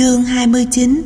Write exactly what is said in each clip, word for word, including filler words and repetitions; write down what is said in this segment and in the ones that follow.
Chương hai mươi chín.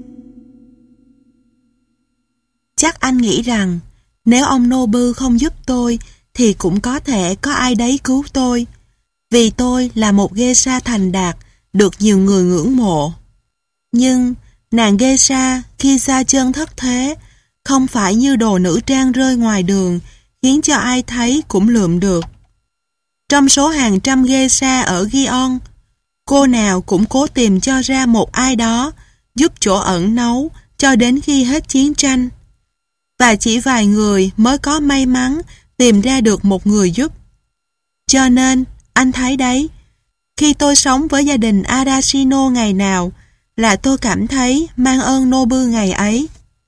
Chắc anh nghĩ rằng nếu ông Nobu không giúp tôi thì cũng có thể có ai đấy cứu tôi, vì tôi là một geisha thành đạt được nhiều người ngưỡng mộ. Nhưng nàng geisha khi ra chân thất thế không phải như đồ nữ trang rơi ngoài đường khiến cho ai thấy cũng lượm được. Trong số hàng trăm geisha ở Gion, cô nào cũng cố tìm cho ra một ai đó giúp chỗ ẩn náu cho đến khi hết chiến tranh. Và chỉ vài người mới có may mắn tìm ra được một người giúp. Cho nên, anh thấy đấy, khi tôi sống với gia đình Arashino ngày nào là tôi cảm thấy mang ơn Nobu ngày ấy.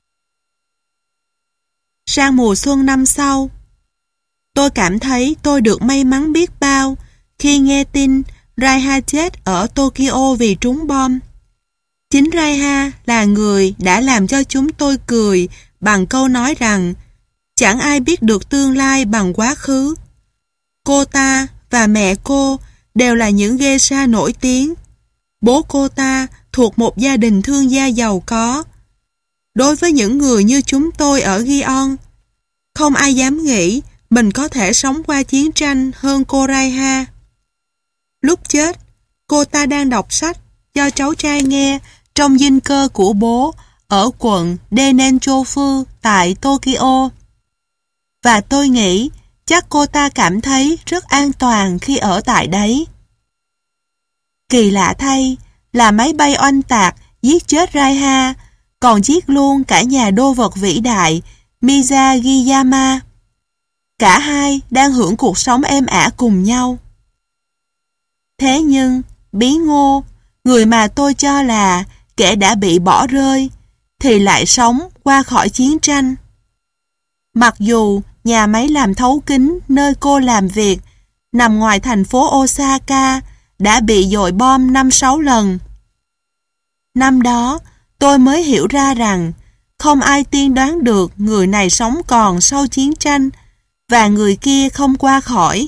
Sang mùa xuân năm sau, tôi cảm thấy tôi được may mắn biết bao khi nghe tin Raiha chết ở Tokyo vì trúng bom. Chính Raiha là người đã làm cho chúng tôi cười bằng câu nói rằng chẳng ai biết được tương lai bằng quá khứ. Cô ta và mẹ cô đều là những geisha nổi tiếng. Bố cô ta thuộc một gia đình thương gia giàu có. Đối với những người như chúng tôi ở Gion, không ai dám nghĩ mình có thể sống qua chiến tranh hơn cô Raiha. Lúc chết, cô ta đang đọc sách cho cháu trai nghe trong dinh cơ của bố ở quận Denenchofu tại Tokyo. Và tôi nghĩ chắc cô ta cảm thấy rất an toàn khi ở tại đấy. Kỳ lạ thay là máy bay oanh tạc giết chết Raiha, còn giết luôn cả nhà đô vật vĩ đại Mizagiyama. Cả hai đang hưởng cuộc sống êm ả cùng nhau. Thế nhưng, Bí Ngô, người mà tôi cho là kẻ đã bị bỏ rơi, thì lại sống qua khỏi chiến tranh. Mặc dù nhà máy làm thấu kính nơi cô làm việc nằm ngoài thành phố Osaka đã bị dội bom năm sáu lần. Năm đó, tôi mới hiểu ra rằng không ai tiên đoán được người này sống còn sau chiến tranh và người kia không qua khỏi.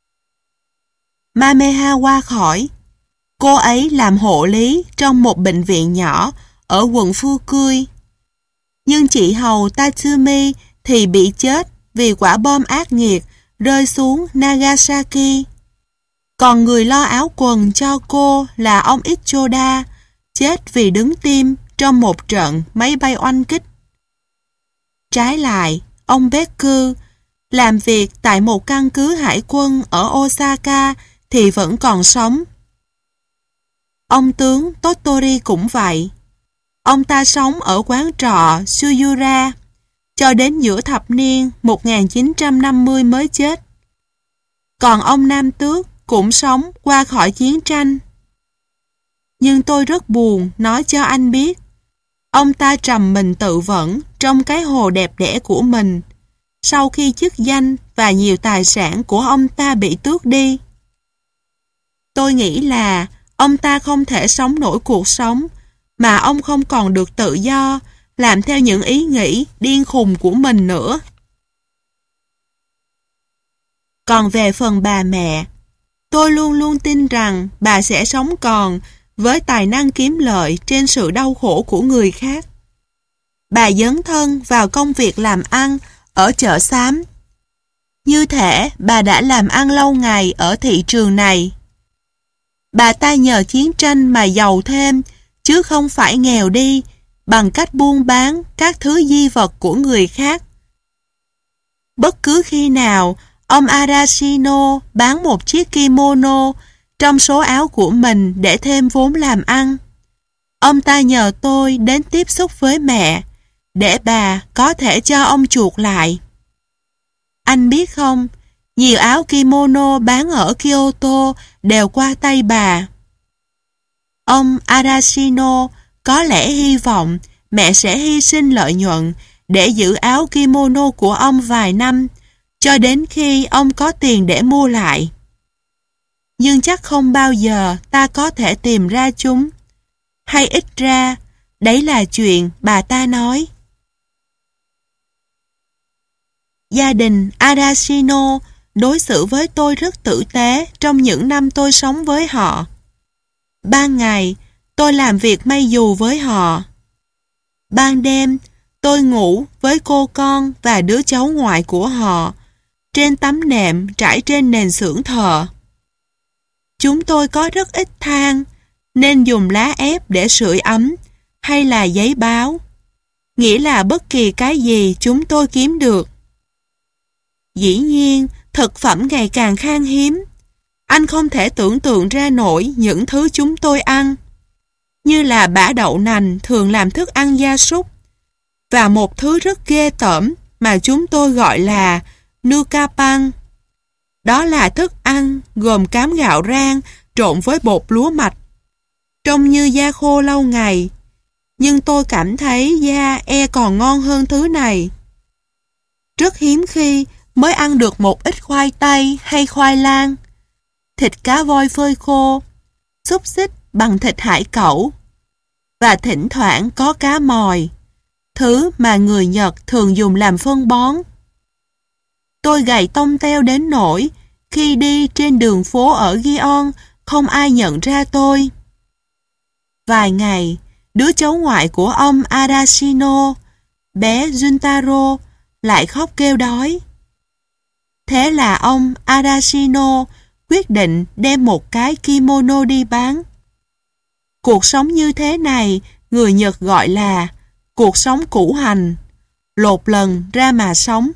Mameha qua khỏi. Cô ấy làm hộ lý trong một bệnh viện nhỏ ở quận Fukui. Nhưng chị hầu Tatsumi thì bị chết vì quả bom ác nghiệt rơi xuống Nagasaki. Còn người lo áo quần cho cô là ông Ichoda, chết vì đứng tim trong một trận máy bay oanh kích. Trái lại, ông Beku làm việc tại một căn cứ hải quân ở Osaka thì vẫn còn sống. Ông tướng Tottori cũng vậy. Ông ta sống ở quán trọ Suyura cho đến giữa thập niên một nghìn chín trăm năm mươi mới chết. Còn ông Nam Tước cũng sống qua khỏi chiến tranh. Nhưng tôi rất buồn nói cho anh biết, ông ta trầm mình tự vẫn trong cái hồ đẹp đẽ của mình sau khi chức danh và nhiều tài sản của ông ta bị tước đi. Tôi nghĩ là ông ta không thể sống nổi cuộc sống mà ông không còn được tự do làm theo những ý nghĩ điên khùng của mình nữa. Còn về phần bà mẹ, tôi luôn luôn tin rằng bà sẽ sống còn với tài năng kiếm lợi trên sự đau khổ của người khác. Bà dấn thân vào công việc làm ăn ở chợ xám. Như thể bà đã làm ăn lâu ngày ở thị trường này. Bà ta nhờ chiến tranh mà giàu thêm, chứ không phải nghèo đi bằng cách buôn bán các thứ di vật của người khác. Bất cứ khi nào ông Arashino bán một chiếc kimono trong số áo của mình để thêm vốn làm ăn, ông ta nhờ tôi đến tiếp xúc với mẹ để bà có thể cho ông chuộc lại. Anh biết không, nhiều áo kimono bán ở Kyoto đều qua tay bà. Ông Arashino có lẽ hy vọng mẹ sẽ hy sinh lợi nhuận để giữ áo kimono của ông vài năm, cho đến khi ông có tiền để mua lại. Nhưng chắc không bao giờ ta có thể tìm ra chúng. Hay ít ra, đấy là chuyện bà ta nói. Gia đình Arashino đối xử với tôi rất tử tế trong những năm tôi sống với họ. Ban ngày, tôi làm việc may dù với họ. Ban đêm, tôi ngủ với cô con và đứa cháu ngoại của họ trên tấm nệm trải trên nền xưởng thợ. Chúng tôi có rất ít than nên dùng lá ép để sưởi ấm hay là giấy báo, nghĩa là bất kỳ cái gì chúng tôi kiếm được. Dĩ nhiên, thực phẩm ngày càng khan hiếm. Anh không thể tưởng tượng ra nổi những thứ chúng tôi ăn, như là bã đậu nành thường làm thức ăn gia súc, và một thứ rất ghê tởm mà chúng tôi gọi là nukapang. Đó là thức ăn gồm cám gạo rang trộn với bột lúa mạch, trông như da khô lâu ngày, nhưng tôi cảm thấy da e còn ngon hơn thứ này. Rất hiếm khi mới ăn được một ít khoai tây hay khoai lang, thịt cá voi phơi khô, xúc xích bằng thịt hải cẩu, và thỉnh thoảng có cá mòi, thứ mà người Nhật thường dùng làm phân bón. Tôi gầy tông teo đến nỗi khi đi trên đường phố ở Gion không ai nhận ra tôi. Vài ngày, đứa cháu ngoại của ông Arashino, bé Juntaro, lại khóc kêu đói. Thế là ông Arashino quyết định đem một cái kimono đi bán. Cuộc sống như thế này người Nhật gọi là cuộc sống củ hành, lột lần ra mà sống.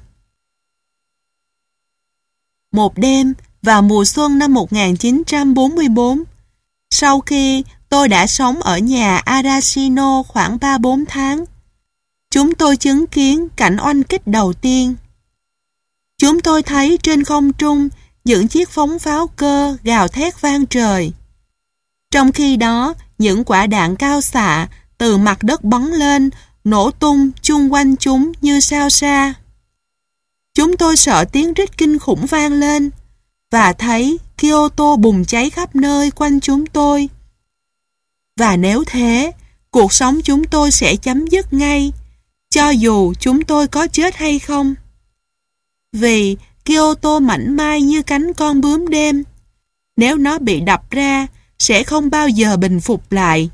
Một đêm vào mùa xuân năm một nghìn chín trăm bốn mươi bốn, sau khi tôi đã sống ở nhà Arashino khoảng ba bốn tháng, chúng tôi chứng kiến cảnh oanh kích đầu tiên. Chúng tôi thấy trên không trung những chiếc phóng pháo cơ gào thét vang trời. Trong khi đó, những quả đạn cao xạ từ mặt đất bắn lên, nổ tung chung quanh chúng như sao xa. Chúng tôi sợ tiếng rít kinh khủng vang lên và thấy Kyoto bùng cháy khắp nơi quanh chúng tôi. Và nếu thế, cuộc sống chúng tôi sẽ chấm dứt ngay, cho dù chúng tôi có chết hay không. Vì Kyoto mảnh mai như cánh con bướm đêm, nếu nó bị đập ra, sẽ không bao giờ bình phục lại.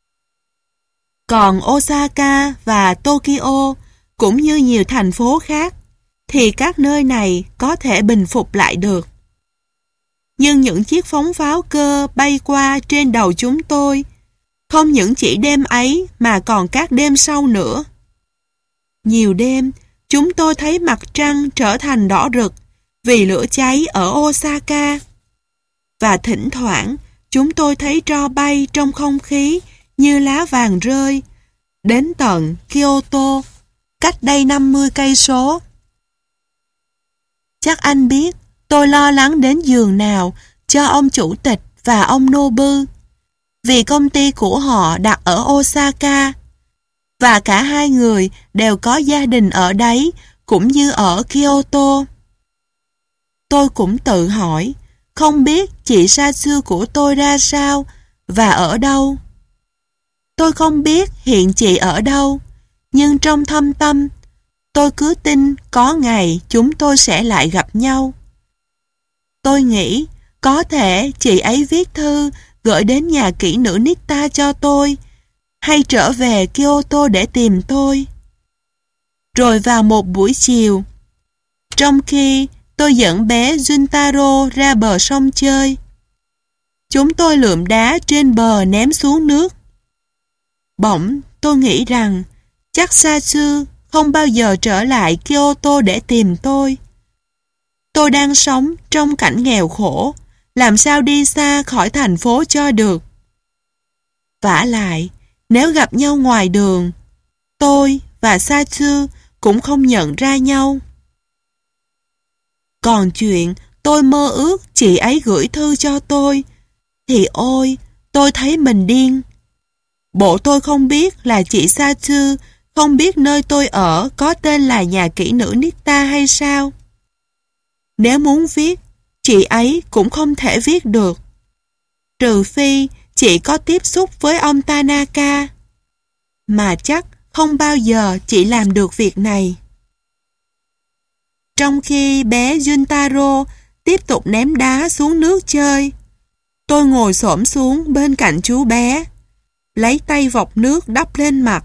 Còn Osaka và Tokyo, cũng như nhiều thành phố khác, thì các nơi này có thể bình phục lại được. Nhưng những chiếc phóng pháo cơ bay qua trên đầu chúng tôi, không những chỉ đêm ấy mà còn các đêm sau nữa. Nhiều đêm, chúng tôi thấy mặt trăng trở thành đỏ rực vì lửa cháy ở Osaka. Và thỉnh thoảng, chúng tôi thấy tro bay trong không khí như lá vàng rơi đến tận Kyoto, cách đây năm mươi cây số. Chắc anh biết tôi lo lắng đến giường nào cho ông chủ tịch và ông Nobu, vì công ty của họ đặt ở Osaka, và cả hai người đều có gia đình ở đấy cũng như ở Kyoto. Tôi cũng tự hỏi, không biết chị Satsu của tôi ra sao và ở đâu. Tôi không biết hiện chị ở đâu, nhưng trong thâm tâm, tôi cứ tin có ngày chúng tôi sẽ lại gặp nhau. Tôi nghĩ có thể chị ấy viết thư gửi đến nhà kỹ nữ Nitta cho tôi, hay trở về Kyoto để tìm tôi. Rồi vào một buổi chiều, trong khi tôi dẫn bé Juntaro ra bờ sông chơi, chúng tôi lượm đá trên bờ ném xuống nước. Bỗng tôi nghĩ rằng chắc Satsu không bao giờ trở lại Kyoto để tìm tôi. Tôi đang sống trong cảnh nghèo khổ, làm sao đi xa khỏi thành phố cho được. Vả lại, nếu gặp nhau ngoài đường, tôi và Satsu cũng không nhận ra nhau. Còn chuyện tôi mơ ước chị ấy gửi thư cho tôi, thì ôi, tôi thấy mình điên. Bộ tôi không biết là chị Satsu không biết nơi tôi ở có tên là nhà kỹ nữ Nitta hay sao? Nếu muốn viết, chị ấy cũng không thể viết được. Trừ phi chị có tiếp xúc với ông Tanaka. Mà chắc không bao giờ chị làm được việc này. Trong khi bé Juntaro tiếp tục ném đá xuống nước chơi, tôi ngồi xổm xuống bên cạnh chú bé, lấy tay vọc nước đắp lên mặt.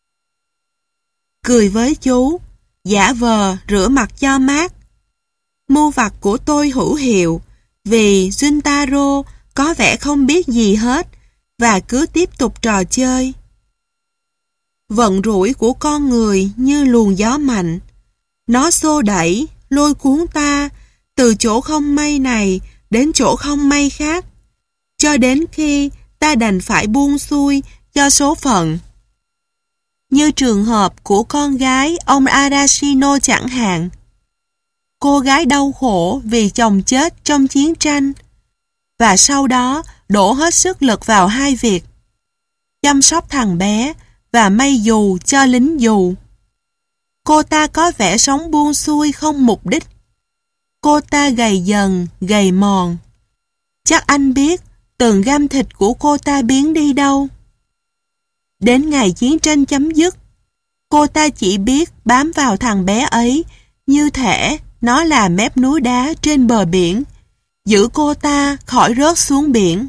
Cười với chú, giả vờ rửa mặt cho mát. Mưu vặt của tôi hữu hiệu, vì Juntaro có vẻ không biết gì hết và cứ tiếp tục trò chơi. Vận rủi của con người như luồng gió mạnh. Nó xô đẩy, lôi cuốn ta từ chỗ không may này đến chỗ không may khác, cho đến khi ta đành phải buông xuôi cho số phận. Như trường hợp của con gái ông Arashino chẳng hạn. Cô gái đau khổ vì chồng chết trong chiến tranh, và sau đó đổ hết sức lực vào hai việc: chăm sóc thằng bé và may dù cho lính dù. Cô ta có vẻ sống buông xuôi không mục đích. Cô ta gầy dần, gầy mòn. Chắc anh biết từng gam thịt của cô ta biến đi đâu. Đến ngày chiến tranh chấm dứt, cô ta chỉ biết bám vào thằng bé ấy như thể nó là mép núi đá trên bờ biển, giữ cô ta khỏi rớt xuống biển.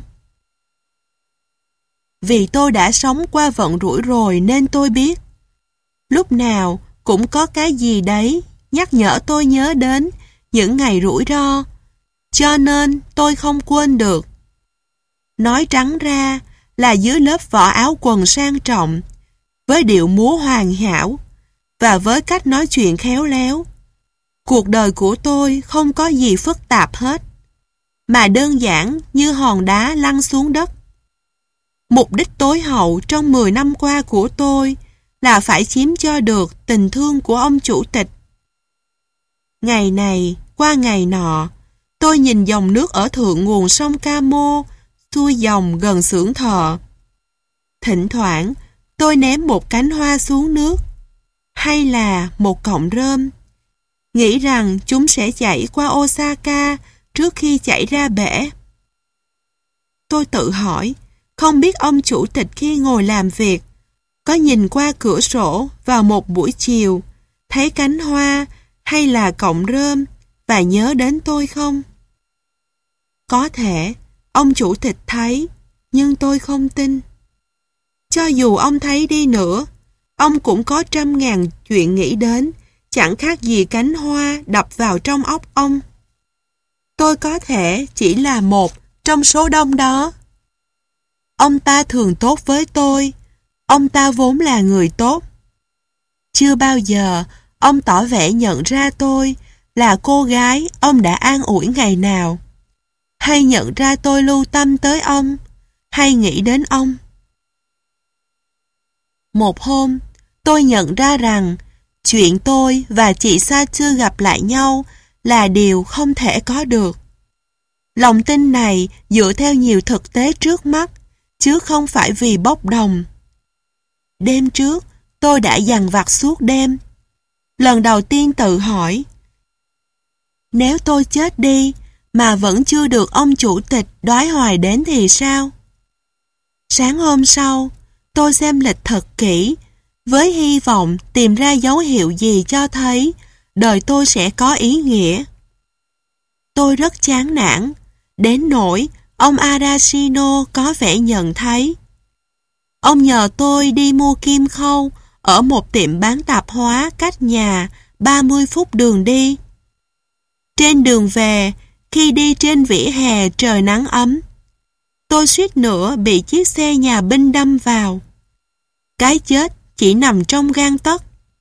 Vì tôi đã sống qua vận rủi rồi nên tôi biết. Lúc nào cũng có cái gì đấy nhắc nhở tôi nhớ đến những ngày rủi ro, cho nên tôi không quên được. Nói trắng ra là dưới lớp vỏ áo quần sang trọng, với điệu múa hoàn hảo và với cách nói chuyện khéo léo, cuộc đời của tôi không có gì phức tạp hết, mà đơn giản như hòn đá lăn xuống đất. Mục đích tối hậu trong mười năm qua của tôi là phải chiếm cho được tình thương của ông chủ tịch. Ngày này qua ngày nọ, tôi nhìn dòng nước ở thượng nguồn sông Camo xuôi dòng gần xưởng thợ. Thỉnh thoảng tôi ném một cánh hoa xuống nước, hay là một cọng rơm, nghĩ rằng chúng sẽ chảy qua Osaka trước khi chảy ra bể. Tôi tự hỏi, không biết ông chủ tịch khi ngồi làm việc có nhìn qua cửa sổ vào một buổi chiều, thấy cánh hoa hay là cọng rơm và nhớ đến tôi không? Có thể ông chủ tịch thấy, nhưng tôi không tin. Cho dù ông thấy đi nữa, ông cũng có trăm ngàn chuyện nghĩ đến, chẳng khác gì cánh hoa đập vào trong óc ông. Tôi có thể chỉ là một trong số đông đó. Ông ta thường tốt với tôi, ông ta vốn là người tốt. Chưa bao giờ ông tỏ vẻ nhận ra tôi là cô gái ông đã an ủi ngày nào, hay nhận ra tôi lưu tâm tới ông, hay nghĩ đến ông. Một hôm, tôi nhận ra rằng chuyện tôi và chị Satsu gặp lại nhau là điều không thể có được. Lòng tin này dựa theo nhiều thực tế trước mắt, chứ không phải vì bốc đồng. Đêm trước, tôi đã dằn vặt suốt đêm. Lần đầu tiên tự hỏi, nếu tôi chết đi mà vẫn chưa được ông chủ tịch đoái hoài đến thì sao? Sáng hôm sau, tôi xem lịch thật kỹ, với hy vọng tìm ra dấu hiệu gì cho thấy đời tôi sẽ có ý nghĩa. Tôi rất chán nản, đến nỗi ông Arashino có vẻ nhận thấy. Ông nhờ tôi đi mua kim khâu ở một tiệm bán tạp hóa cách nhà ba mươi phút đường đi. Trên đường về, khi đi trên vỉa hè trời nắng ấm, tôi suýt nữa bị chiếc xe nhà binh đâm vào. Cái chết chỉ nằm trong gang tấc.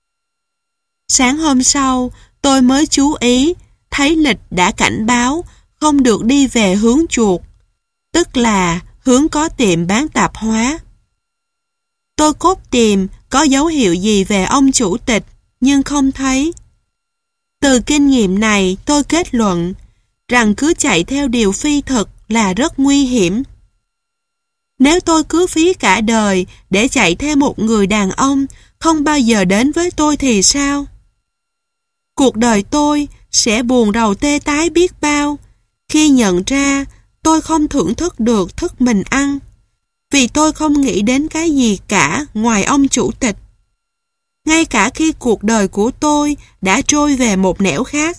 Sáng hôm sau, tôi mới chú ý thấy lịch đã cảnh báo không được đi về hướng chuột, tức là hướng có tiệm bán tạp hóa. Tôi cốt tìm có dấu hiệu gì về ông chủ tịch, nhưng không thấy. Từ kinh nghiệm này tôi kết luận rằng cứ chạy theo điều phi thực là rất nguy hiểm. Nếu tôi cứ phí cả đời để chạy theo một người đàn ông không bao giờ đến với tôi thì sao? Cuộc đời tôi sẽ buồn rầu tê tái biết bao khi nhận ra tôi không thưởng thức được thức mình ăn, vì tôi không nghĩ đến cái gì cả ngoài ông chủ tịch. Ngay cả khi cuộc đời của tôi đã trôi về một nẻo khác.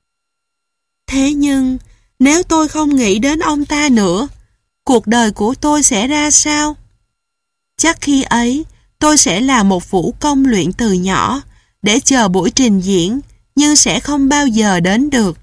Thế nhưng, nếu tôi không nghĩ đến ông ta nữa, cuộc đời của tôi sẽ ra sao? Chắc khi ấy, tôi sẽ là một vũ công luyện từ nhỏ để chờ buổi trình diễn, nhưng sẽ không bao giờ đến được.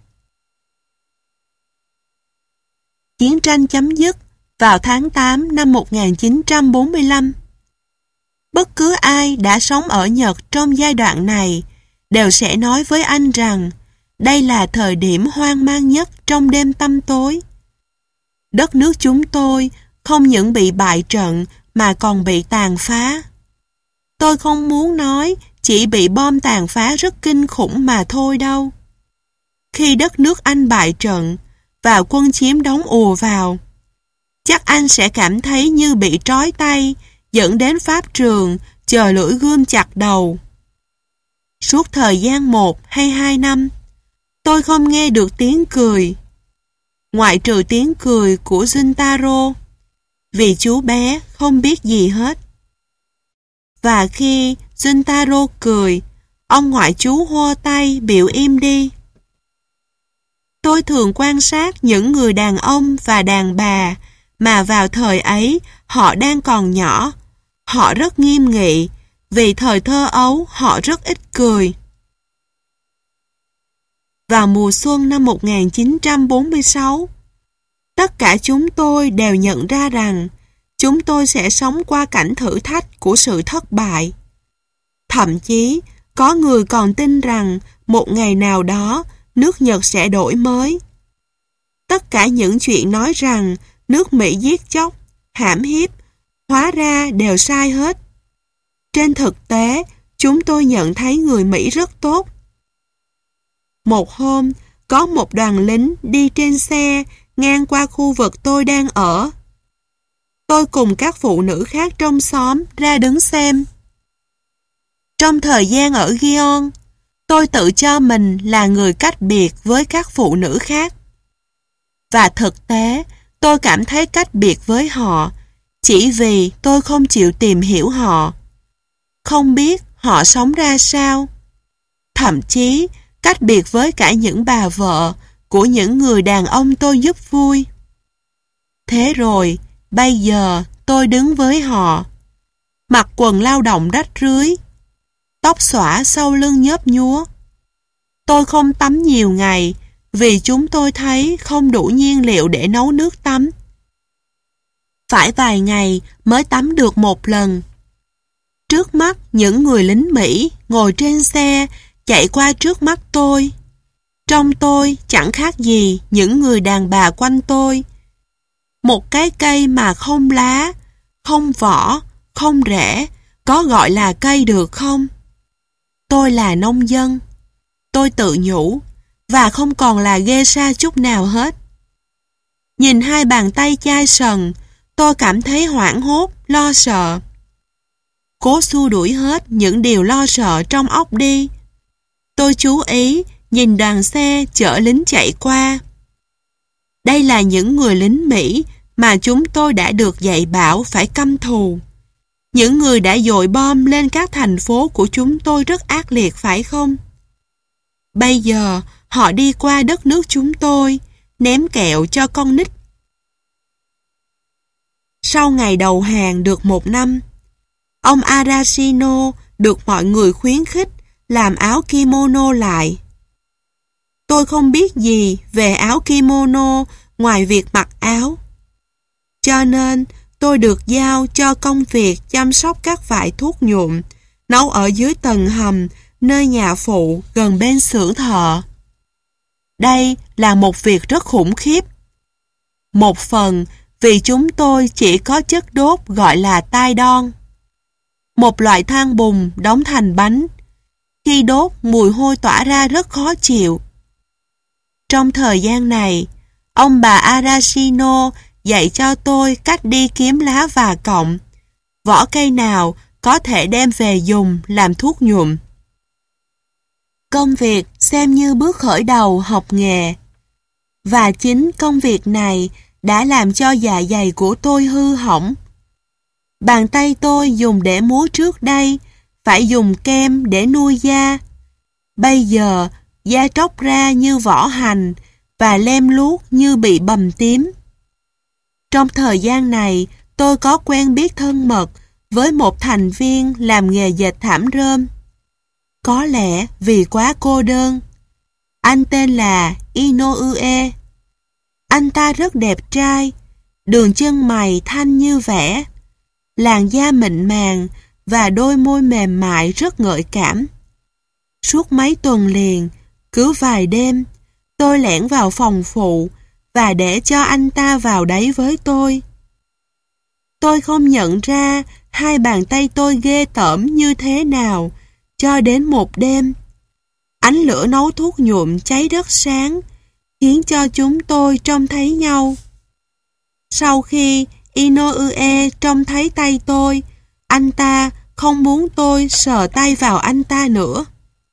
Chiến tranh chấm dứt vào tháng tám năm một nghìn chín trăm bốn mươi lăm. Bất cứ ai đã sống ở Nhật trong giai đoạn này đều sẽ nói với anh rằng đây là thời điểm hoang mang nhất trong đêm tăm tối. Đất nước chúng tôi không những bị bại trận mà còn bị tàn phá. Tôi không muốn nói chỉ bị bom tàn phá rất kinh khủng mà thôi đâu. Khi đất nước Anh bại trận và quân chiếm đóng ùa vào, chắc anh sẽ cảm thấy như bị trói tay, dẫn đến pháp trường, chờ lưỡi gươm chặt đầu. Suốt thời gian một hay hai năm, tôi không nghe được tiếng cười, ngoại trừ tiếng cười của Juntaro, vì chú bé không biết gì hết. Và khi Juntaro cười, ông ngoại chú hô tay biểu im đi. Tôi thường quan sát những người đàn ông và đàn bà mà vào thời ấy họ đang còn nhỏ. Họ rất nghiêm nghị, vì thời thơ ấu họ rất ít cười. Vào mùa xuân năm một nghìn chín trăm bốn mươi sáu, tất cả chúng tôi đều nhận ra rằng chúng tôi sẽ sống qua cảnh thử thách của sự thất bại. Thậm chí, có người còn tin rằng một ngày nào đó nước Nhật sẽ đổi mới. Tất cả những chuyện nói rằng nước Mỹ giết chóc, hãm hiếp, hóa ra đều sai hết. Trên thực tế, chúng tôi nhận thấy người Mỹ rất tốt. Một hôm, có một đoàn lính đi trên xe ngang qua khu vực tôi đang ở. Tôi cùng các phụ nữ khác trong xóm ra đứng xem. Trong thời gian ở Gion, tôi tự cho mình là người cách biệt với các phụ nữ khác. Và thực tế, tôi cảm thấy cách biệt với họ chỉ vì tôi không chịu tìm hiểu họ. Không biết họ sống ra sao. Thậm chí, cách biệt với cả những bà vợ của những người đàn ông tôi giúp vui. Thế rồi, bây giờ tôi đứng với họ, mặc quần lao động rách rưới, tóc xõa sau lưng nhớp nhúa. Tôi không tắm nhiều ngày vì chúng tôi thấy không đủ nhiên liệu để nấu nước tắm. Phải vài ngày mới tắm được một lần. Trước mắt những người lính Mỹ ngồi trên xe chạy qua trước mắt tôi. Trong tôi chẳng khác gì những người đàn bà quanh tôi. Một cái cây mà không lá, không vỏ, không rễ, có gọi là cây được không? Tôi là nông dân. Tôi tự nhủ, và không còn là ghê sa chút nào hết. Nhìn hai bàn tay chai sần, tôi cảm thấy hoảng hốt, lo sợ. Cố xua đuổi hết những điều lo sợ trong óc đi. Tôi chú ý nhìn đoàn xe chở lính chạy qua. Đây là những người lính Mỹ mà chúng tôi đã được dạy bảo phải căm thù. Những người đã dội bom lên các thành phố của chúng tôi rất ác liệt phải không? Bây giờ họ đi qua đất nước chúng tôi, ném kẹo cho con nít. Sau ngày đầu hàng được một năm, ông Arashino được mọi người khuyến khích làm áo kimono lại. Tôi không biết gì về áo kimono ngoài việc mặc áo. Cho nên tôi được giao cho công việc chăm sóc các vải thuốc nhuộm, nấu ở dưới tầng hầm nơi nhà phụ gần bên xưởng thợ. Đây là một việc rất khủng khiếp. Một phần vì chúng tôi chỉ có chất đốt gọi là tai đon, một loại than bùn đóng thành bánh. Khi đốt, mùi hôi tỏa ra rất khó chịu. Trong thời gian này, ông bà Arashino dạy cho tôi cách đi kiếm lá và cọng, vỏ cây nào có thể đem về dùng làm thuốc nhuộm. Công việc xem như bước khởi đầu học nghề. Và chính công việc này đã làm cho dạ dày của tôi hư hỏng. Bàn tay tôi dùng để múa trước đây phải dùng kem để nuôi da. Bây giờ da tróc ra như vỏ hành và lem luốc như bị bầm tím. Trong thời gian này tôi có quen biết thân mật với một thành viên làm nghề dệt thảm rơm. Có lẽ vì quá cô đơn. Anh tên là Inoue. Anh ta rất đẹp trai, đường chân mày thanh như vẽ, làn da mịn màng và đôi môi mềm mại rất gợi cảm. Suốt mấy tuần liền, cứ vài đêm, tôi lẻn vào phòng phụ và để cho anh ta vào đấy với tôi. Tôi không nhận ra hai bàn tay tôi ghê tởm như thế nào cho đến một đêm. Ánh lửa nấu thuốc nhuộm cháy rất sáng, khiến cho chúng tôi trông thấy nhau. Sau khi Inoue trông thấy tay tôi, anh ta không muốn tôi sờ tay vào anh ta nữa.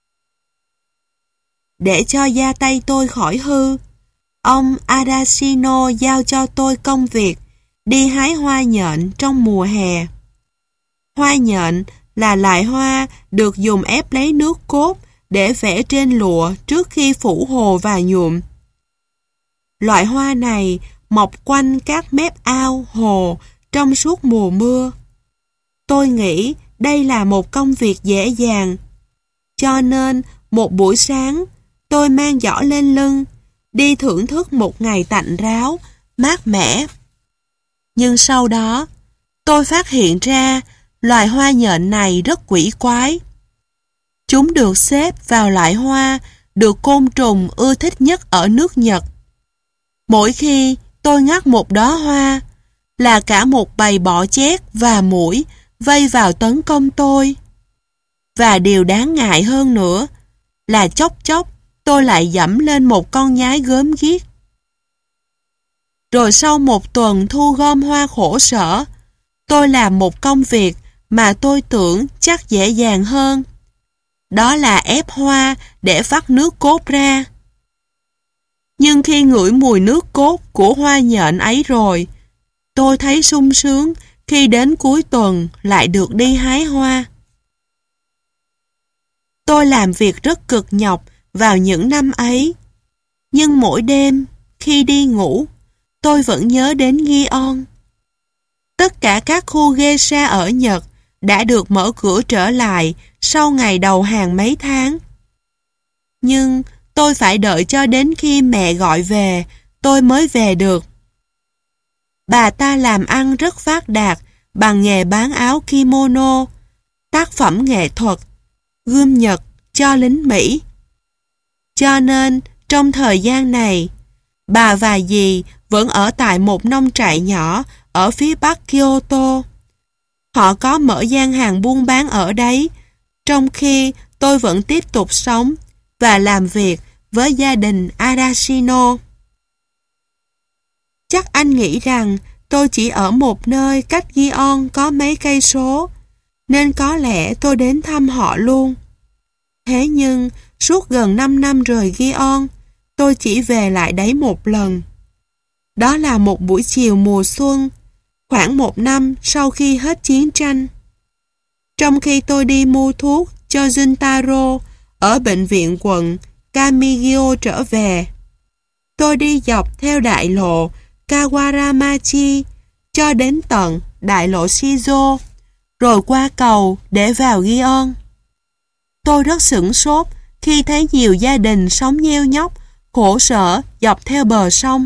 Để cho da tay tôi khỏi hư, ông Arashino giao cho tôi công việc đi hái hoa nhện trong mùa hè. Hoa nhện là loại hoa được dùng ép lấy nước cốt để vẽ trên lụa trước khi phủ hồ và nhuộm. Loại hoa này mọc quanh các mép ao, hồ trong suốt mùa mưa. Tôi nghĩ đây là một công việc dễ dàng. Cho nên một buổi sáng tôi mang giỏ lên lưng, đi thưởng thức một ngày tạnh ráo, mát mẻ. Nhưng sau đó, tôi phát hiện ra loài hoa nhện này rất quỷ quái. Chúng được xếp vào loại hoa được côn trùng ưa thích nhất ở nước Nhật. Mỗi khi tôi ngắt một đóa hoa, là cả một bầy bọ chét và muỗi vây vào tấn công tôi. Và điều đáng ngại hơn nữa là chốc chốc tôi lại dẫm lên một con nhái gớm ghiếc. Rồi sau một tuần thu gom hoa khổ sở, tôi làm một công việc mà tôi tưởng chắc dễ dàng hơn. Đó là ép hoa để vắt nước cốt ra. Nhưng khi ngửi mùi nước cốt của hoa nhện ấy rồi, tôi thấy sung sướng khi đến cuối tuần lại được đi hái hoa. Tôi làm việc rất cực nhọc vào những năm ấy. Nhưng mỗi đêm, khi đi ngủ, tôi vẫn nhớ đến Gion. Tất cả các khu geisha ở Nhật đã được mở cửa trở lại sau ngày đầu hàng mấy tháng. Nhưng tôi phải đợi cho đến khi mẹ gọi về, tôi mới về được. Bà ta làm ăn rất phát đạt bằng nghề bán áo kimono, tác phẩm nghệ thuật, gươm Nhật cho lính Mỹ. Cho nên, trong thời gian này, bà và dì vẫn ở tại một nông trại nhỏ ở phía bắc Kyoto. Họ có mở gian hàng buôn bán ở đấy, trong khi tôi vẫn tiếp tục sống và làm việc với gia đình Arashino. Chắc anh nghĩ rằng tôi chỉ ở một nơi cách Gion có mấy cây số, nên có lẽ tôi đến thăm họ luôn. Thế nhưng, suốt gần năm năm rời Gion, tôi chỉ về lại đấy một lần. Đó là một buổi chiều mùa xuân, khoảng một năm sau khi hết chiến tranh. Trong khi tôi đi mua thuốc cho Juntaro ở bệnh viện quận Kamigyo trở về, tôi đi dọc theo đại lộ Kawaramachi cho đến tận đại lộ Shizo, rồi qua cầu để vào Gion. Tôi rất sửng sốt khi thấy nhiều gia đình sống nheo nhóc, khổ sở dọc theo bờ sông.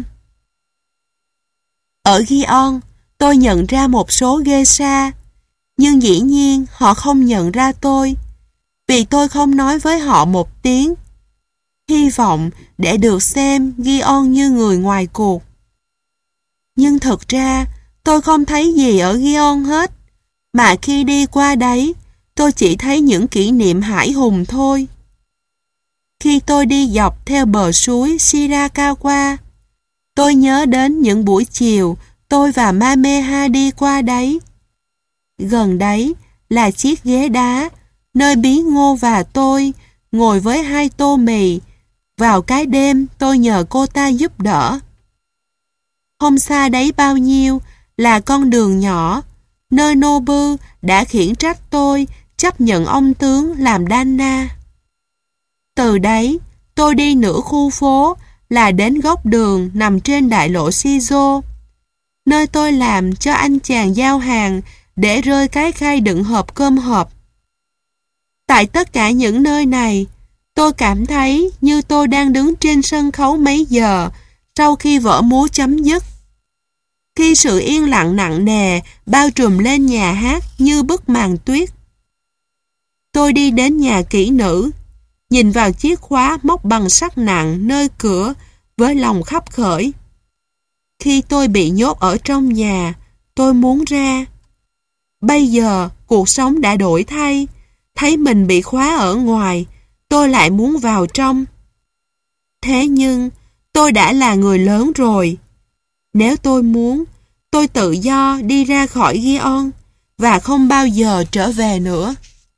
Ở Gion, tôi nhận ra một số geisha, nhưng dĩ nhiên họ không nhận ra tôi, vì tôi không nói với họ một tiếng. Hy vọng để được xem Gion như người ngoài cuộc. Nhưng thực ra, tôi không thấy gì ở Gion hết, mà khi đi qua đấy, tôi chỉ thấy những kỷ niệm hải hùng thôi. Khi tôi đi dọc theo bờ suối Shirakawa, tôi nhớ đến những buổi chiều tôi và Mameha đi qua đấy. Gần đấy là chiếc ghế đá, nơi Bí Ngô và tôi ngồi với hai tô mì. Vào cái đêm tôi nhờ cô ta giúp đỡ. Không xa đấy bao nhiêu là con đường nhỏ, nơi Nobu đã khiển trách tôi chấp nhận ông tướng làm Danna. Từ đấy, tôi đi nửa khu phố là đến góc đường nằm trên đại lộ Shizo, nơi tôi làm cho anh chàng giao hàng để rơi cái khay đựng hộp cơm hộp. Tại tất cả những nơi này, tôi cảm thấy như tôi đang đứng trên sân khấu mấy giờ sau khi vở múa chấm dứt. Khi sự yên lặng nặng nề bao trùm lên nhà hát như bức màn tuyết. Tôi đi đến nhà kỹ nữ, nhìn vào chiếc khóa móc bằng sắt nặng nơi cửa với lòng khấp khởi. Khi tôi bị nhốt ở trong nhà, tôi muốn ra. Bây giờ, cuộc sống đã đổi thay. Thấy mình bị khóa ở ngoài, tôi lại muốn vào trong. Thế nhưng, tôi đã là người lớn rồi. Nếu tôi muốn, tôi tự do đi ra khỏi Gihon và không bao giờ trở về nữa.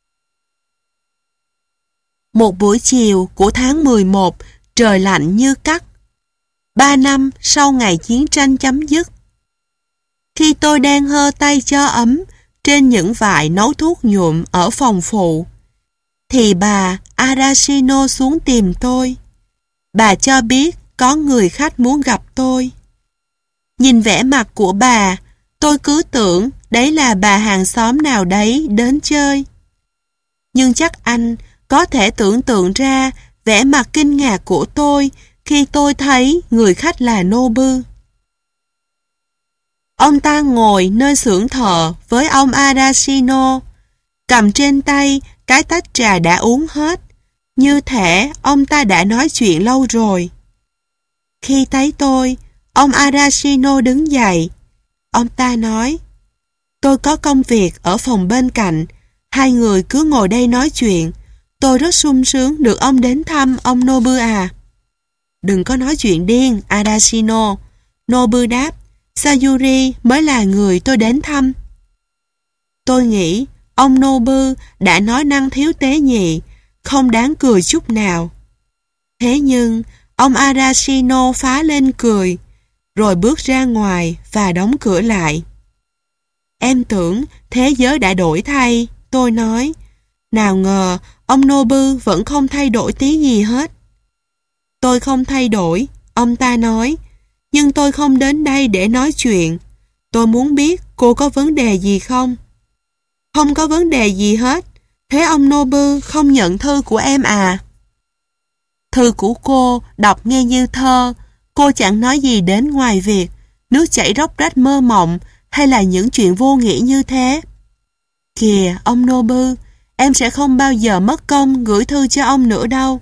Một buổi chiều của tháng mười một, trời lạnh như cắt. Ba năm sau ngày chiến tranh chấm dứt. Khi tôi đang hơ tay cho ấm trên những vại nấu thuốc nhuộm ở phòng phụ, thì bà Arashino xuống tìm tôi. Bà cho biết có người khách muốn gặp tôi. Nhìn vẻ mặt của bà, tôi cứ tưởng đấy là bà hàng xóm nào đấy đến chơi. Nhưng chắc anh có thể tưởng tượng ra vẻ mặt kinh ngạc của tôi khi tôi thấy người khách là Nobu. Ông ta ngồi nơi xưởng thợ với ông Arashino, cầm trên tay cái tách trà đã uống hết, như thể ông ta đã nói chuyện lâu rồi. Khi thấy tôi, ông Arashino đứng dậy. Ông ta nói, tôi có công việc ở phòng bên cạnh, hai người cứ ngồi đây nói chuyện. Tôi rất sung sướng được ông đến thăm ông Nobu à. Đừng có nói chuyện điên, Arashino. Nobu đáp, Sayuri mới là người tôi đến thăm. Tôi nghĩ ông Nobu đã nói năng thiếu tế nhị, không đáng cười chút nào. Thế nhưng, ông Arashino phá lên cười, rồi bước ra ngoài và đóng cửa lại. Em tưởng thế giới đã đổi thay, tôi nói. Nào ngờ, ông Nobu vẫn không thay đổi tí gì hết. Tôi không thay đổi, ông ta nói, nhưng tôi không đến đây để nói chuyện. Tôi muốn biết cô có vấn đề gì không? Không có vấn đề gì hết. Thế ông Nobu không nhận thư của em à? Thư của cô đọc nghe như thơ. Cô chẳng nói gì đến ngoài việc nước chảy róc rách mơ mộng hay là những chuyện vô nghĩa như thế. Kìa, ông Nobu, em sẽ không bao giờ mất công gửi thư cho ông nữa đâu.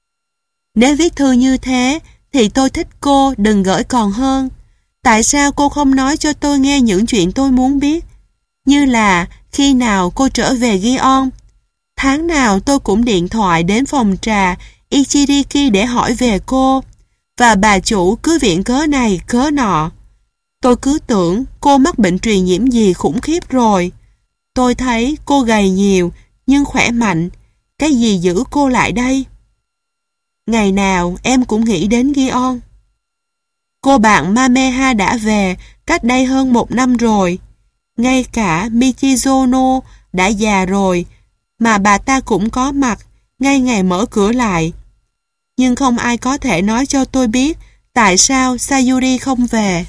Nếu viết thư như thế, thì tôi thích cô đừng gửi còn hơn. Tại sao cô không nói cho tôi nghe những chuyện tôi muốn biết? Như là khi nào cô trở về Gihon? Tháng nào tôi cũng điện thoại đến phòng trà Ichiriki để hỏi về cô. Và bà chủ cứ viện cớ này cớ nọ. Tôi cứ tưởng cô mắc bệnh truyền nhiễm gì khủng khiếp rồi. Tôi thấy cô gầy nhiều nhưng khỏe mạnh. Cái gì giữ cô lại đây? Ngày nào em cũng nghĩ đến Gihon. Cô bạn Mameha đã về cách đây hơn một năm rồi. Ngay cả Michizono đã già rồi mà bà ta cũng có mặt ngay ngày mở cửa lại. Nhưng không ai có thể nói cho tôi biết tại sao Sayuri không về.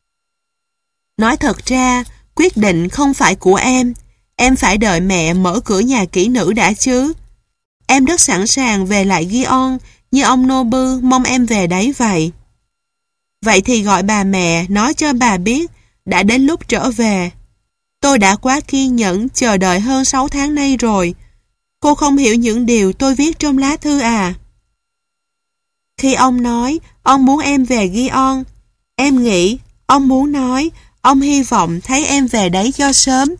Nói thật ra, quyết định không phải của em. Em phải đợi mẹ mở cửa nhà kỹ nữ đã chứ. Em rất sẵn sàng về lại Gihon như ông Nobu mong em về đấy vậy. Vậy thì gọi bà mẹ nói cho bà biết đã đến lúc trở về. Tôi đã quá kiên nhẫn chờ đợi hơn sáu tháng nay rồi. Cô không hiểu những điều tôi viết trong lá thư à? Khi ông nói ông muốn em về Gihon, em nghĩ ông muốn nói ông hy vọng thấy em về đấy cho sớm.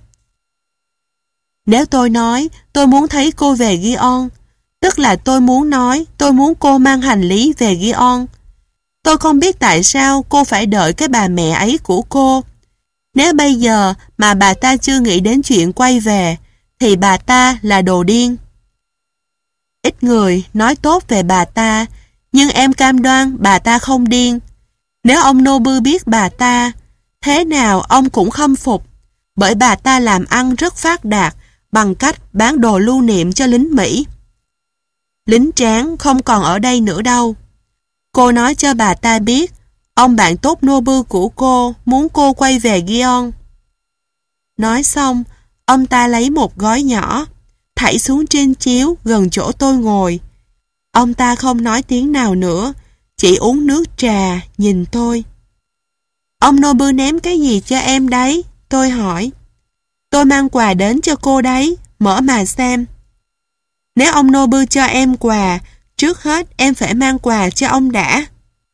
Nếu tôi nói tôi muốn thấy cô về Gihon, tức là tôi muốn nói tôi muốn cô mang hành lý về Gihon. Tôi không biết tại sao cô phải đợi cái bà mẹ ấy của cô. Nếu bây giờ mà bà ta chưa nghĩ đến chuyện quay về, thì bà ta là đồ điên. Ít người nói tốt về bà ta, nhưng em cam đoan bà ta không điên. Nếu ông Nobu biết bà ta, thế nào ông cũng khâm phục, bởi bà ta làm ăn rất phát đạt bằng cách bán đồ lưu niệm cho lính Mỹ. Lính tráng không còn ở đây nữa đâu. Cô nói cho bà ta biết ông bạn tốt Nobu của cô muốn cô quay về Gihon. Nói xong, ông ta lấy một gói nhỏ, thảy xuống trên chiếu gần chỗ tôi ngồi. Ông ta không nói tiếng nào nữa, chỉ uống nước trà, nhìn tôi. Ông Nobu ném cái gì cho em đấy? Tôi hỏi. Tôi mang quà đến cho cô đấy, mở mà xem. Nếu ông Nobu cho em quà, trước hết em phải mang quà cho ông đã.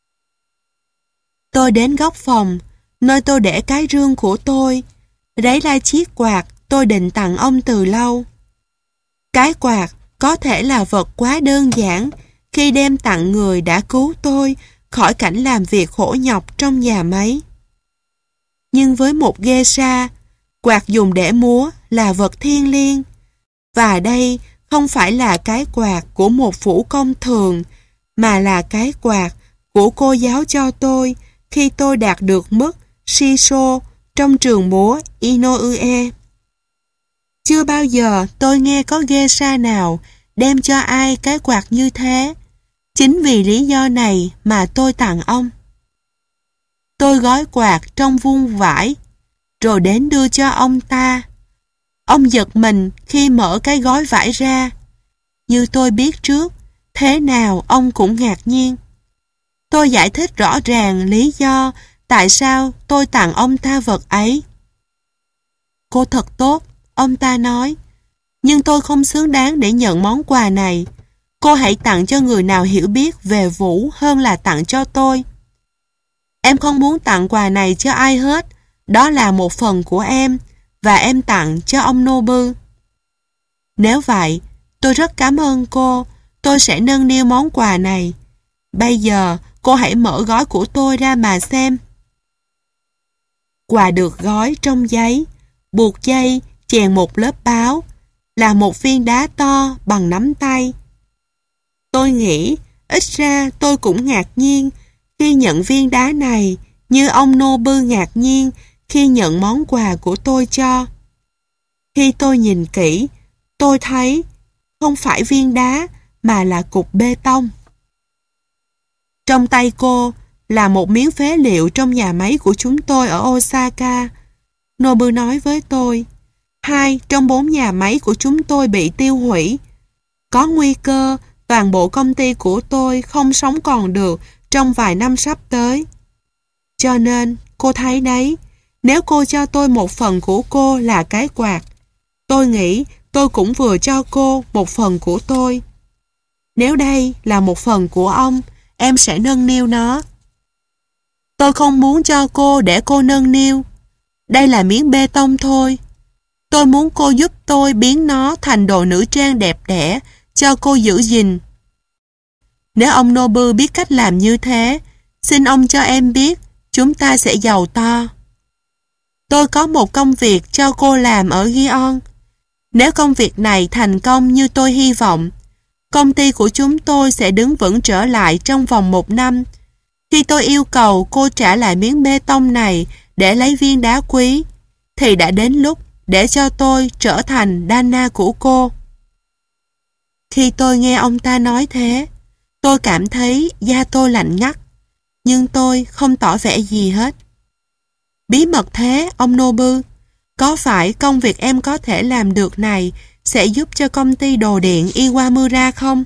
Tôi đến góc phòng, nơi tôi để cái rương của tôi, lấy ra chiếc quạt tôi định tặng ông từ lâu. Cái quạt có thể là vật quá đơn giản khi đem tặng người đã cứu tôi khỏi cảnh làm việc khổ nhọc trong nhà máy. Nhưng với một geisha, quạt dùng để múa là vật thiêng liêng. Và đây không phải là cái quạt của một phủ công thường, mà là cái quạt của cô giáo cho tôi khi tôi đạt được mức Shiso trong trường múa Inoue. Chưa bao giờ tôi nghe có geisha nào đem cho ai cái quạt như thế. Chính vì lý do này mà tôi tặng ông. Tôi gói quạt trong vuông vải, rồi đến đưa cho ông ta. Ông giật mình khi mở cái gói vải ra. Như tôi biết trước, thế nào ông cũng ngạc nhiên. Tôi giải thích rõ ràng lý do tại sao tôi tặng ông ta vật ấy. Cô thật tốt, ông ta nói. Nhưng tôi không xứng đáng để nhận món quà này. Cô hãy tặng cho người nào hiểu biết về vũ hơn là tặng cho tôi. Em không muốn tặng quà này cho ai hết. Đó là một phần của em, và em tặng cho ông Nobu. Nếu vậy, tôi rất cảm ơn cô. Tôi sẽ nâng niu món quà này. Bây giờ, cô hãy mở gói của tôi ra mà xem. Quà được gói trong giấy, buộc dây, chèn một lớp báo, là một viên đá to bằng nắm tay. Tôi nghĩ, ít ra tôi cũng ngạc nhiên khi nhận viên đá này, như ông Nobu ngạc nhiên khi nhận món quà của tôi cho. Khi tôi nhìn kỹ, tôi thấy không phải viên đá mà là cục bê tông. Trong tay cô là một miếng phế liệu trong nhà máy của chúng tôi ở Osaka. Nobu nói với tôi, hai trong bốn nhà máy của chúng tôi bị tiêu hủy. Có nguy cơ toàn bộ công ty của tôi không sống còn được trong vài năm sắp tới. Cho nên, cô thấy đấy, nếu cô cho tôi một phần của cô là cái quạt, tôi nghĩ tôi cũng vừa cho cô một phần của tôi. Nếu đây là một phần của ông, em sẽ nâng niu nó. Tôi không muốn cho cô để cô nâng niu. Đây là miếng bê tông thôi. Tôi muốn cô giúp tôi biến nó thành đồ nữ trang đẹp đẽ cho cô giữ gìn. Nếu ông Nobu biết cách làm như thế, xin ông cho em biết, chúng ta sẽ giàu to. Tôi có một công việc cho cô làm ở Gion. Nếu công việc này thành công như tôi hy vọng, công ty của chúng tôi sẽ đứng vững trở lại trong vòng một năm. Khi tôi yêu cầu cô trả lại miếng bê tông này để lấy viên đá quý, thì đã đến lúc để cho tôi trở thành Dana của cô. Khi tôi nghe ông ta nói thế, tôi cảm thấy da tôi lạnh ngắt, nhưng tôi không tỏ vẻ gì hết. Bí mật thế, ông Nobu, có phải công việc em có thể làm được này sẽ giúp cho công ty đồ điện Iwamura không?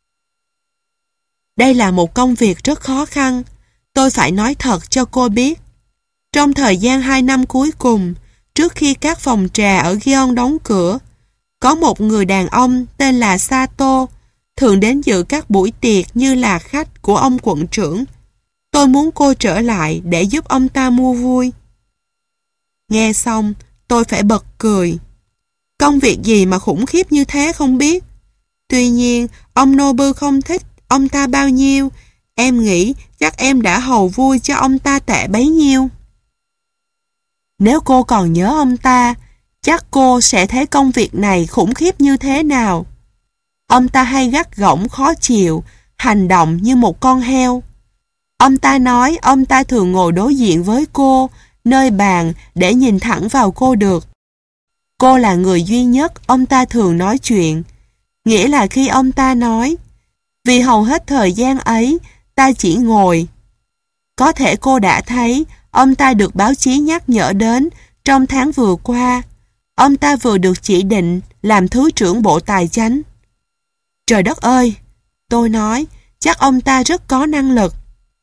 Đây là một công việc rất khó khăn, tôi phải nói thật cho cô biết. Trong thời gian hai năm cuối cùng, trước khi các phòng trà ở Gion đóng cửa, có một người đàn ông tên là Sato thường đến dự các buổi tiệc như là khách của ông quận trưởng. Tôi muốn cô trở lại để giúp ông ta mua vui. Nghe xong, tôi phải bật cười. Công việc gì mà khủng khiếp như thế không biết. Tuy nhiên, ông Nobu không thích ông ta bao nhiêu. Em nghĩ chắc em đã hầu vui cho ông ta tệ bấy nhiêu. Nếu cô còn nhớ ông ta, chắc cô sẽ thấy công việc này khủng khiếp như thế nào. Ông ta hay gắt gỏng khó chịu, hành động như một con heo. Ông ta nói ông ta thường ngồi đối diện với cô, nơi bàn để nhìn thẳng vào cô được. Cô là người duy nhất ông ta thường nói chuyện. Nghĩa là khi ông ta nói, vì hầu hết thời gian ấy, ta chỉ ngồi. Có thể cô đã thấy ông ta được báo chí nhắc nhở đến trong tháng vừa qua. Ông ta vừa được chỉ định làm Thứ trưởng Bộ Tài chánh. Trời đất ơi! Tôi nói, chắc ông ta rất có năng lực.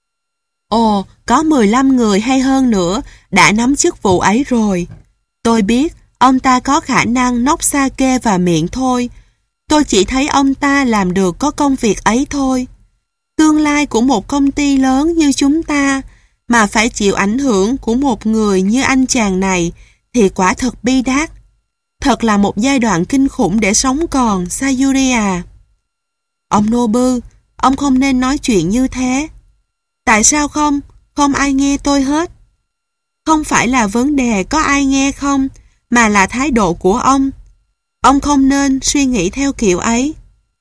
Ồ, có mười lăm người hay hơn nữa đã nắm chức vụ ấy rồi. Tôi biết ông ta có khả năng nốc sake vào miệng thôi. Tôi chỉ thấy ông ta làm được có công việc ấy thôi. Tương lai của một công ty lớn như chúng ta mà phải chịu ảnh hưởng của một người như anh chàng này thì quả thật bi đát. Thật là một giai đoạn kinh khủng để sống còn, Sayuri à. Ông Nobu, ông không nên nói chuyện như thế. Tại sao không? Không ai nghe tôi hết. Không phải là vấn đề có ai nghe không, mà là thái độ của ông. Ông không nên suy nghĩ theo kiểu ấy.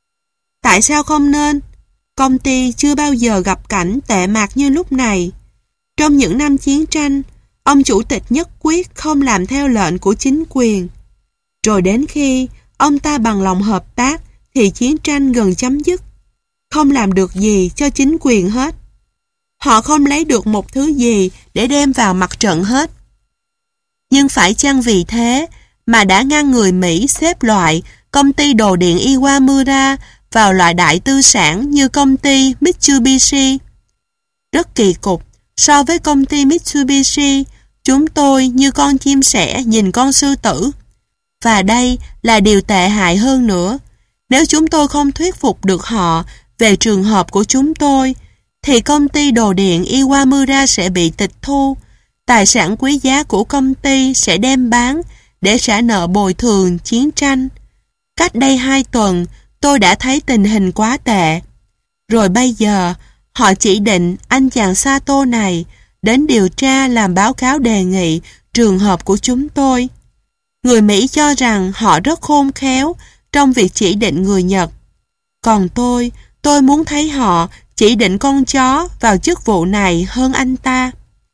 Tại sao không nên? Công ty chưa bao giờ gặp cảnh tệ mạc như lúc này. Trong những năm chiến tranh, ông chủ tịch nhất quyết không làm theo lệnh của chính quyền. Rồi đến khi ông ta bằng lòng hợp tác thì chiến tranh gần chấm dứt. Không làm được gì cho chính quyền hết. Họ không lấy được một thứ gì để đem vào mặt trận hết. Nhưng phải chăng vì thế mà đã ngăn người Mỹ xếp loại công ty đồ điện Iwamura vào loại đại tư sản như công ty Mitsubishi? Rất kỳ cục, so với công ty Mitsubishi, chúng tôi như con chim sẻ nhìn con sư tử. Và đây là điều tệ hại hơn nữa. Nếu chúng tôi không thuyết phục được họ về trường hợp của chúng tôi, thì công ty đồ điện Iwamura sẽ bị tịch thu, tài sản quý giá của công ty sẽ đem bán để trả nợ bồi thường chiến tranh. Cách đây hai tuần, tôi đã thấy tình hình quá tệ. Rồi bây giờ, họ chỉ định anh chàng Sato này đến điều tra làm báo cáo đề nghị trường hợp của chúng tôi. Người Mỹ cho rằng họ rất khôn khéo trong việc chỉ định người Nhật. Còn tôi, tôi muốn thấy họ chỉ định con chó vào chức vụ này hơn anh ta.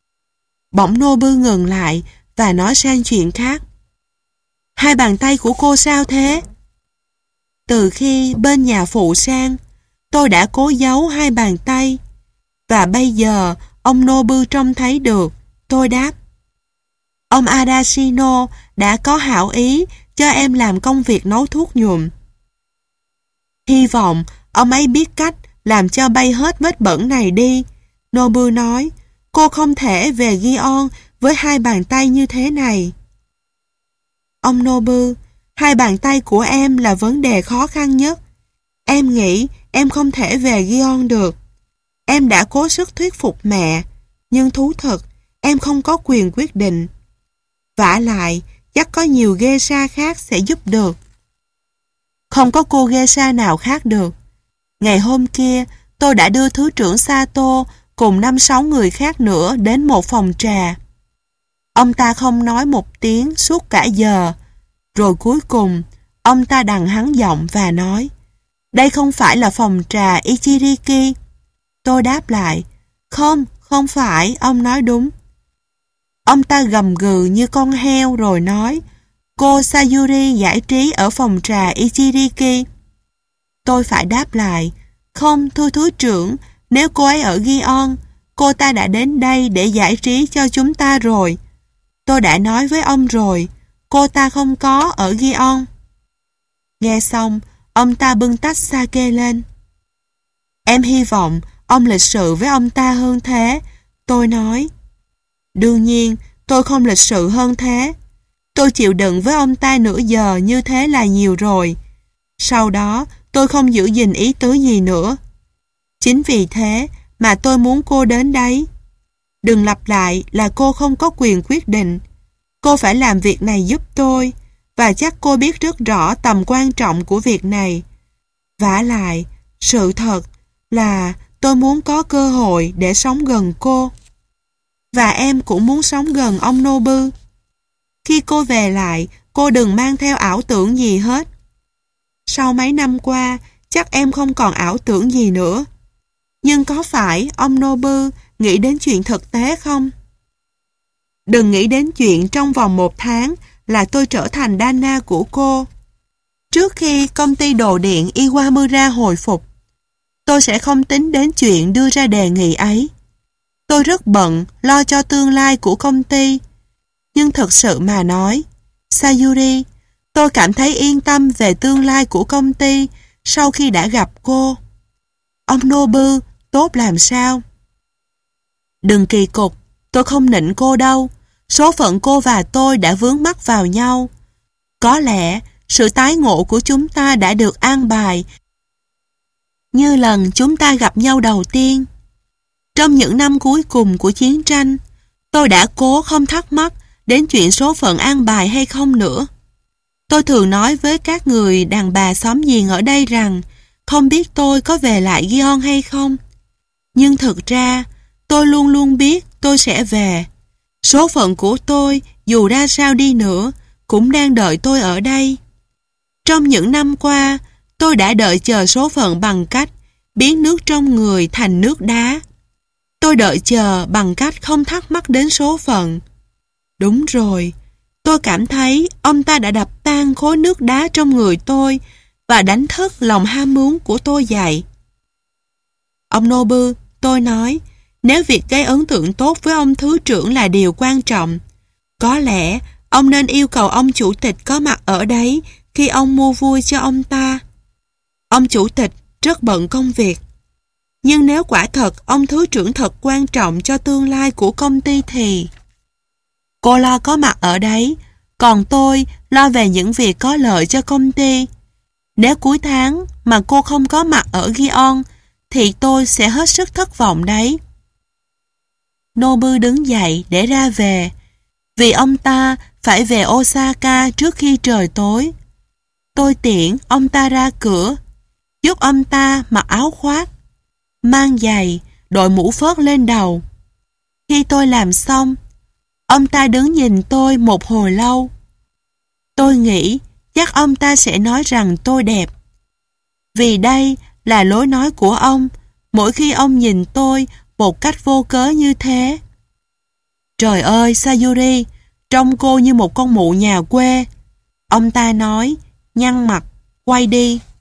Bỗng Nobu ngừng lại và nói sang chuyện khác. Hai bàn tay của cô sao thế? Từ khi bên nhà phụ sang, tôi đã cố giấu hai bàn tay. Và bây giờ, ông Nobu trông thấy được. Tôi đáp. Ông Adashino đã có hảo ý cho em làm công việc nấu thuốc nhuộm. Hy vọng ông ấy biết cách làm cho bay hết vết bẩn này đi. Nobu nói, cô không thể về Gion với hai bàn tay như thế này. Ông Nobu, hai bàn tay của em là vấn đề khó khăn nhất. Em nghĩ em không thể về Gion được. Em đã cố sức thuyết phục mẹ, nhưng thú thật, em không có quyền quyết định. Vả lại, chắc có nhiều geisha khác sẽ giúp được. Không có cô geisha nào khác được. Ngày hôm kia, tôi đã đưa Thứ trưởng Sato cùng năm sáu người khác nữa đến một phòng trà. Ông ta không nói một tiếng suốt cả giờ. Rồi cuối cùng, ông ta đằng hắn giọng và nói, đây không phải là phòng trà Ichiriki. Tôi đáp lại, không, không phải, ông nói đúng. Ông ta gầm gừ như con heo rồi nói, cô Sayuri giải trí ở phòng trà Ichiriki. Tôi phải đáp lại, không thưa Thứ trưởng, nếu cô ấy ở Gion, cô ta đã đến đây để giải trí cho chúng ta rồi. Tôi đã nói với ông rồi, cô ta không có ở Gion. Nghe xong, ông ta bưng tách sake lên. Em hy vọng ông lịch sự với ông ta hơn thế, tôi nói. Đương nhiên, tôi không lịch sự hơn thế. Tôi chịu đựng với ông ta nửa giờ như thế là nhiều rồi. Sau đó, tôi không giữ gìn ý tứ gì nữa. Chính vì thế mà tôi muốn cô đến đấy. Đừng lặp lại là cô không có quyền quyết định. Cô phải làm việc này giúp tôi, và chắc cô biết rất rõ tầm quan trọng của việc này. Vả lại, sự thật là tôi muốn có cơ hội để sống gần cô. Và em cũng muốn sống gần ông Nobu. Khi cô về lại, cô đừng mang theo ảo tưởng gì hết. Sau mấy năm qua, chắc em không còn ảo tưởng gì nữa. Nhưng có phải ông Nobu nghĩ đến chuyện thực tế không? Đừng nghĩ đến chuyện trong vòng một tháng là tôi trở thành Dana của cô. Trước khi công ty đồ điện Iwamura hồi phục, tôi sẽ không tính đến chuyện đưa ra đề nghị ấy. Tôi rất bận lo cho tương lai của công ty. Nhưng thật sự mà nói, Sayuri, tôi cảm thấy yên tâm về tương lai của công ty sau khi đã gặp cô. Ông Nobu, tốt làm sao? Đừng kỳ cục, tôi không nịnh cô đâu. Số phận cô và tôi đã vướng mắc vào nhau. Có lẽ sự tái ngộ của chúng ta đã được an bài như lần chúng ta gặp nhau đầu tiên. Trong những năm cuối cùng của chiến tranh, tôi đã cố không thắc mắc đến chuyện số phận an bài hay không nữa. Tôi thường nói với các người đàn bà xóm giềng ở đây rằng không biết tôi có về lại Gion hay không. Nhưng thực ra, tôi luôn luôn biết tôi sẽ về. Số phận của tôi, dù ra sao đi nữa, cũng đang đợi tôi ở đây. Trong những năm qua, tôi đã đợi chờ số phận bằng cách biến nước trong người thành nước đá. Tôi đợi chờ bằng cách không thắc mắc đến số phận. Đúng rồi, tôi cảm thấy ông ta đã đập tan khối nước đá trong người tôi và đánh thức lòng ham muốn của tôi dậy. Ông Nobu, tôi nói, nếu việc gây ấn tượng tốt với ông thứ trưởng là điều quan trọng, có lẽ ông nên yêu cầu ông chủ tịch có mặt ở đấy khi ông mua vui cho ông ta. Ông chủ tịch rất bận công việc. Nhưng nếu quả thật ông thứ trưởng thật quan trọng cho tương lai của công ty thì... Cô lo có mặt ở đấy, còn tôi lo về những việc có lợi cho công ty. Nếu cuối tháng mà cô không có mặt ở Gion, thì tôi sẽ hết sức thất vọng đấy. Nobu đứng dậy để ra về, vì ông ta phải về Osaka trước khi trời tối. Tôi tiễn ông ta ra cửa, giúp ông ta mặc áo khoác, mang giày, đội mũ phớt lên đầu. Khi tôi làm xong, ông ta đứng nhìn tôi một hồi lâu. Tôi nghĩ chắc ông ta sẽ nói rằng tôi đẹp. Vì đây là lối nói của ông mỗi khi ông nhìn tôi một cách vô cớ như thế. Trời ơi, Sayuri, trông cô như một con mụ nhà quê. Ông ta nói, nhăn mặt, quay đi.